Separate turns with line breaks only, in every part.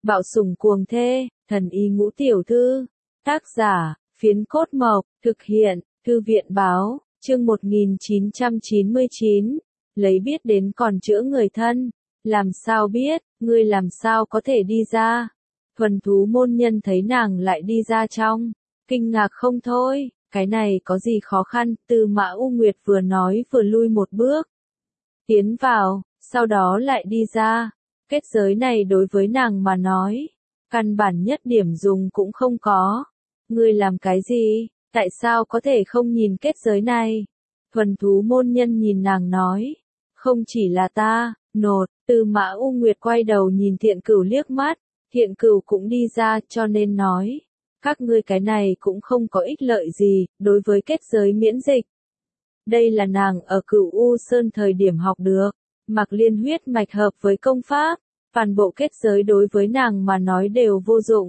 Bạo sủng cuồng thê, thần y ngũ tiểu thư. Tác giả, Phiến Cốt Mộc, thực hiện, Thư viện báo, chương 1999. Lấy biết đến còn chữa người thân. Làm sao biết, ngươi làm sao có thể đi ra? Thuần thú môn nhân thấy nàng lại đi ra trong. Kinh ngạc không thôi, cái này có gì khó khăn, Tư Mã U Nguyệt vừa nói vừa lui một bước. Tiến vào, sau đó lại đi ra. Kết giới này đối với nàng mà nói, căn bản nhất điểm dùng cũng không có. Ngươi làm cái gì, tại sao có thể không nhìn kết giới này? Thuần thú môn nhân nhìn nàng nói, không chỉ là ta, nột, Tư Mã U Nguyệt quay đầu nhìn Thiện Cửu liếc mắt, Thiện Cửu cũng đi ra cho nên nói, các ngươi cái này cũng không có ích lợi gì, đối với kết giới miễn dịch. Đây là nàng ở Cửu U Sơn thời điểm học được, mặc liên huyết mạch hợp với công pháp, toàn bộ kết giới đối với nàng mà nói đều vô dụng.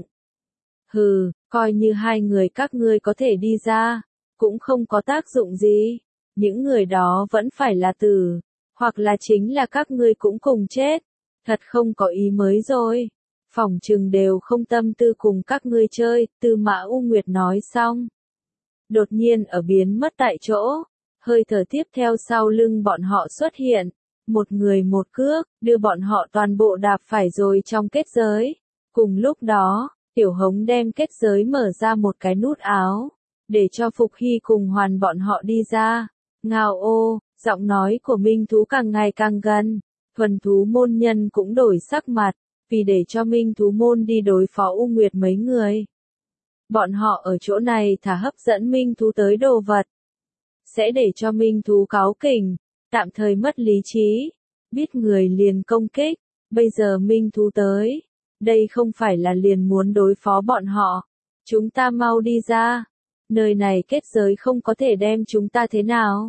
Hừ, coi như hai người các ngươi có thể đi ra, cũng không có tác dụng gì, những người đó vẫn phải là tử, hoặc là chính là các ngươi cũng cùng chết, thật không có ý mới rồi. Phỏng chừng đều không tâm tư cùng các ngươi chơi, Tư Mã U Nguyệt nói xong. Đột nhiên ở biến mất tại chỗ, hơi thở tiếp theo sau lưng bọn họ xuất hiện, một người một cước, đưa bọn họ toàn bộ đạp phải rồi trong kết giới. Cùng lúc đó, Tiểu Hống đem kết giới mở ra một cái nút áo, để cho Phục Hy cùng Hoàn bọn họ đi ra. Ngao ô, giọng nói của Minh Thú càng ngày càng gần, thuần thú môn nhân cũng đổi sắc mặt, vì để cho Minh Thú môn đi đối phó U Nguyệt mấy người. Bọn họ ở chỗ này thả hấp dẫn Minh Thú tới đồ vật, sẽ để cho Minh Thú cáu kỉnh, tạm thời mất lý trí, biết người liền công kích, bây giờ Minh Thú tới, đây không phải là liền muốn đối phó bọn họ, chúng ta mau đi ra, nơi này kết giới không có thể đem chúng ta thế nào.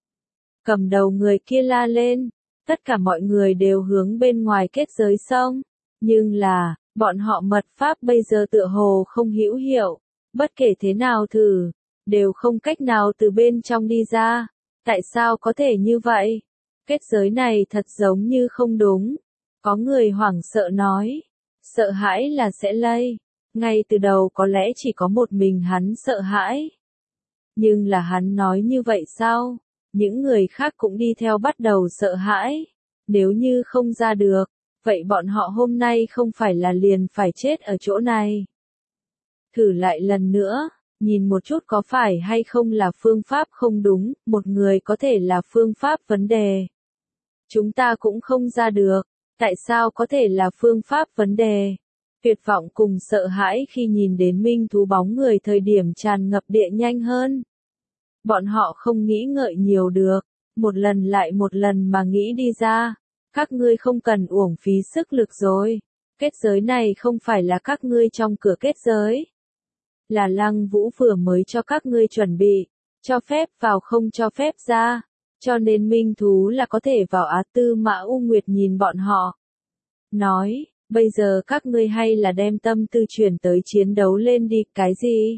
Cầm đầu người kia la lên, tất cả mọi người đều hướng bên ngoài kết giới xông, nhưng là, bọn họ mật pháp bây giờ tựa hồ không hữu hiệu, bất kể thế nào thử, đều không cách nào từ bên trong đi ra. Tại sao có thể như vậy? Kết giới này thật giống như không đúng. Có người hoảng sợ nói, sợ hãi là sẽ lây. Ngay từ đầu có lẽ chỉ có một mình hắn sợ hãi. Nhưng là hắn nói như vậy sao? Những người khác cũng đi theo bắt đầu sợ hãi. Nếu như không ra được, vậy bọn họ hôm nay không phải là liền phải chết ở chỗ này. Thử lại lần nữa, nhìn một chút có phải hay không là phương pháp không đúng, một người có thể là phương pháp vấn đề. Chúng ta cũng không ra được, tại sao có thể là phương pháp vấn đề? Tuyệt vọng cùng sợ hãi khi nhìn đến Minh Thú bóng người thời điểm tràn ngập địa nhanh hơn. Bọn họ không nghĩ ngợi nhiều được, một lần lại một lần mà nghĩ đi ra. Các ngươi không cần uổng phí sức lực rồi. Kết giới này không phải là các ngươi trong cửa kết giới. Là Lăng Vũ vừa mới cho các ngươi chuẩn bị, cho phép vào không cho phép ra. Cho nên Minh Thú là có thể vào Á. Tư Mã U Nguyệt nhìn bọn họ. Nói, bây giờ các ngươi hay là đem tâm tư chuyển tới chiến đấu lên đi, cái gì?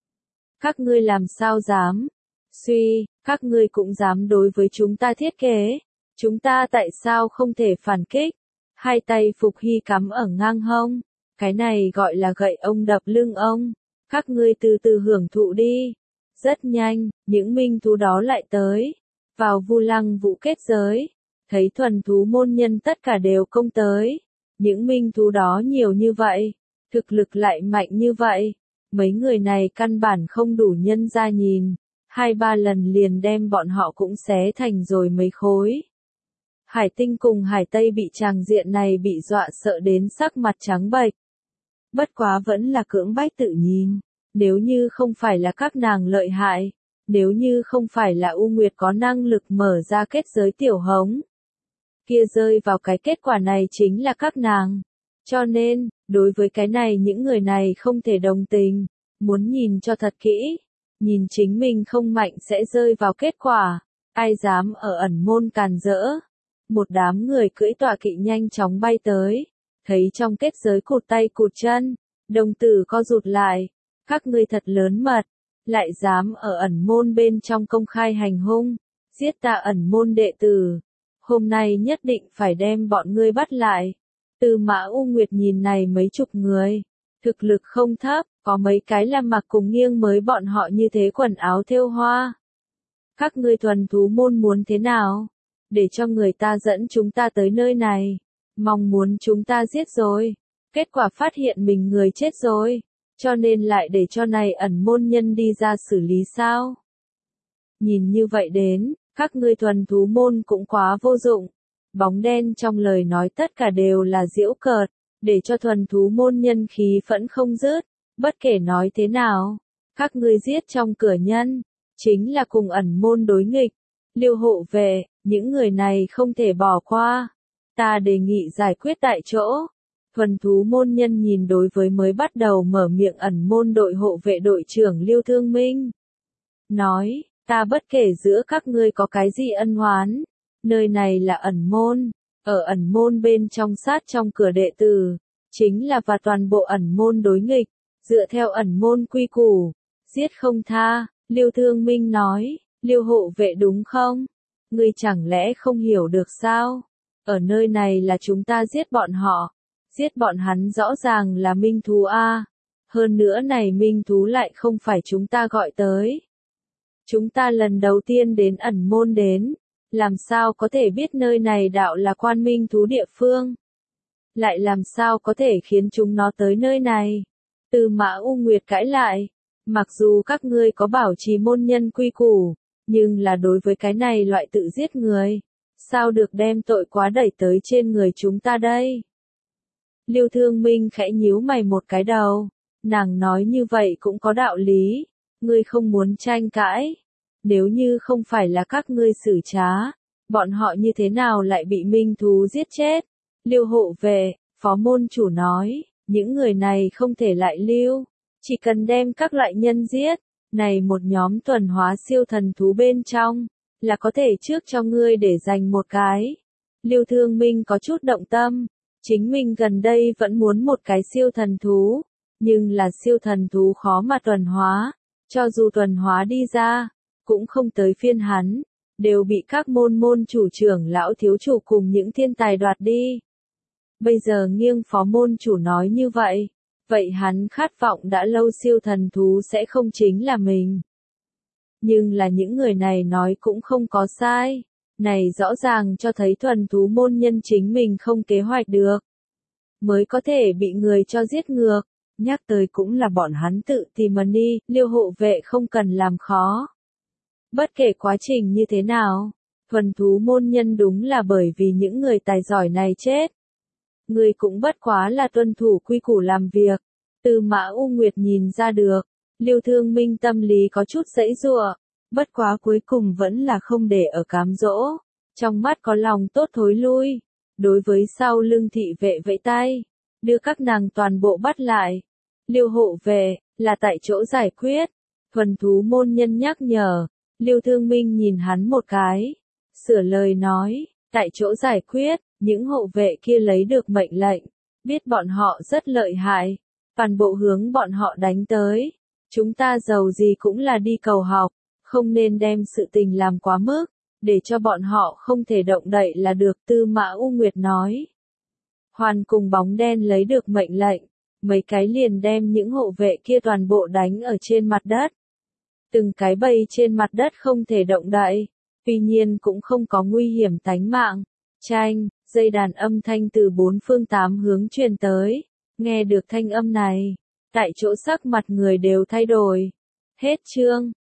Các ngươi làm sao dám? Suy, các ngươi cũng dám đối với chúng ta thiết kế. Chúng ta tại sao không thể phản kích? Hai tay Phục Hy cắm ở ngang hông. Cái này gọi là gậy ông đập lưng ông. Các ngươi từ từ hưởng thụ đi. Rất nhanh, những minh thú đó lại tới. Vào Vu Lăng Vũ kết giới. Thấy thuần thú môn nhân tất cả đều công tới. Những minh thú đó nhiều như vậy. Thực lực lại mạnh như vậy. Mấy người này căn bản không đủ nhân ra nhìn. 2-3 lần liền đem bọn họ cũng xé thành rồi mấy khối. Hải Tinh cùng Hải Tây bị tràng diện này bị dọa sợ đến sắc mặt trắng bệch. Bất quá vẫn là cưỡng bách tự nhìn, nếu như không phải là các nàng lợi hại, nếu như không phải là U Nguyệt có năng lực mở ra kết giới Tiểu Hống, kia rơi vào cái kết quả này chính là các nàng. Cho nên, đối với cái này những người này không thể đồng tình, muốn nhìn cho thật kỹ, nhìn chính mình không mạnh sẽ rơi vào kết quả, ai dám ở ẩn môn càn rỡ. Một đám người cưỡi tọa kỵ nhanh chóng bay tới, thấy trong kết giới cụt tay cụt chân, đồng tử co rụt lại, các ngươi thật lớn mật, lại dám ở ẩn môn bên trong công khai hành hung, giết ta ẩn môn đệ tử, hôm nay nhất định phải đem bọn ngươi bắt lại. Tư Mã U Nguyệt nhìn này mấy chục người, thực lực không thấp, có mấy cái là mặc cùng nghiêng mới bọn họ như thế quần áo thêu hoa. Các ngươi thuần thú môn muốn thế nào? Để cho người ta dẫn chúng ta tới nơi này, mong muốn chúng ta giết rồi, kết quả phát hiện mình người chết rồi, cho nên lại để cho này ẩn môn nhân đi ra xử lý sao? Nhìn như vậy đến, các ngươi thuần thú môn cũng quá vô dụng. Bóng đen trong lời nói tất cả đều là giễu cợt, để cho thuần thú môn nhân khí phẫn không dứt. Bất kể nói thế nào, các ngươi giết trong cửa nhân, chính là cùng ẩn môn đối nghịch. Liêu hộ vệ, những người này không thể bỏ qua. Ta đề nghị giải quyết tại chỗ. Thuần thú môn nhân nhìn đối với mới bắt đầu mở miệng ẩn môn đội hộ vệ đội trưởng Liêu Thương Minh. Nói, ta bất kể giữa các ngươi có cái gì ân oán, nơi này là ẩn môn, ở ẩn môn bên trong sát trong cửa đệ tử, chính là và toàn bộ ẩn môn đối nghịch, dựa theo ẩn môn quy củ, giết không tha. Liêu Thương Minh nói, Liêu hộ vệ đúng không? Ngươi chẳng lẽ không hiểu được sao? Ở nơi này là chúng ta giết bọn họ, giết bọn hắn rõ ràng là minh thú a. Hơn nữa này minh thú lại không phải chúng ta gọi tới. Chúng ta lần đầu tiên đến ẩn môn đến, làm sao có thể biết nơi này đạo là quan minh thú địa phương? Lại làm sao có thể khiến chúng nó tới nơi này? Tư Mã U Nguyệt cãi lại, mặc dù các ngươi có bảo trì môn nhân quy củ, nhưng là đối với cái này loại tự giết người, sao được đem tội quá đẩy tới trên người chúng ta đây? Liêu Thương Minh khẽ nhíu mày một cái đầu, nàng nói như vậy cũng có đạo lý, ngươi không muốn tranh cãi, nếu như không phải là các ngươi xử trá, bọn họ như thế nào lại bị minh thú giết chết? Liêu hộ vệ, phó môn chủ nói, những người này không thể lại lưu, chỉ cần đem các loại nhân giết, này một nhóm tuần hóa siêu thần thú bên trong, là có thể trước cho ngươi để dành một cái. Liêu Thương Minh có chút động tâm, chính mình gần đây vẫn muốn một cái siêu thần thú, nhưng là siêu thần thú khó mà tuần hóa, cho dù tuần hóa đi ra, cũng không tới phiên hắn, đều bị các môn chủ trưởng lão thiếu chủ cùng những thiên tài đoạt đi. Bây giờ nghiêng phó môn chủ nói như vậy, vậy hắn khát vọng đã lâu siêu thần thú sẽ không chính là mình. Nhưng là những người này nói cũng không có sai, này rõ ràng cho thấy thuần thú môn nhân chính mình không kế hoạch được, mới có thể bị người cho giết ngược, nhắc tới cũng là bọn hắn tự tìm mà đi, Liêu hộ vệ không cần làm khó. Bất kể quá trình như thế nào, thuần thú môn nhân đúng là bởi vì những người tài giỏi này chết. Người cũng bất quá là tuân thủ quy củ làm việc. Tư Mã U Nguyệt nhìn ra được, Liêu Thương Minh tâm lý có chút giãy giụa, bất quá cuối cùng vẫn là không để ở cám dỗ, trong mắt có lòng tốt thối lui, đối với sau lưng thị vệ vẫy tay, đưa các nàng toàn bộ bắt lại. Liêu hộ vệ, là tại chỗ giải quyết. Thuần thú môn nhân nhắc nhở, Liêu Thương Minh nhìn hắn một cái, sửa lời nói, tại chỗ giải quyết. Những hộ vệ kia lấy được mệnh lệnh, biết bọn họ rất lợi hại, toàn bộ hướng bọn họ đánh tới. Chúng ta giàu gì cũng là đi cầu học, không nên đem sự tình làm quá mức, để cho bọn họ không thể động đậy là được. Tư Mã U Nguyệt nói. Hoàn cùng bóng đen lấy được mệnh lệnh, mấy cái liền đem những hộ vệ kia toàn bộ đánh ở trên mặt đất. Từng cái bầy trên mặt đất không thể động đậy, tuy nhiên cũng không có nguy hiểm tánh mạng. Chanh, dây đàn âm thanh từ bốn phương tám hướng truyền tới, nghe được thanh âm này, tại chỗ sắc mặt người đều thay đổi. Hết chương.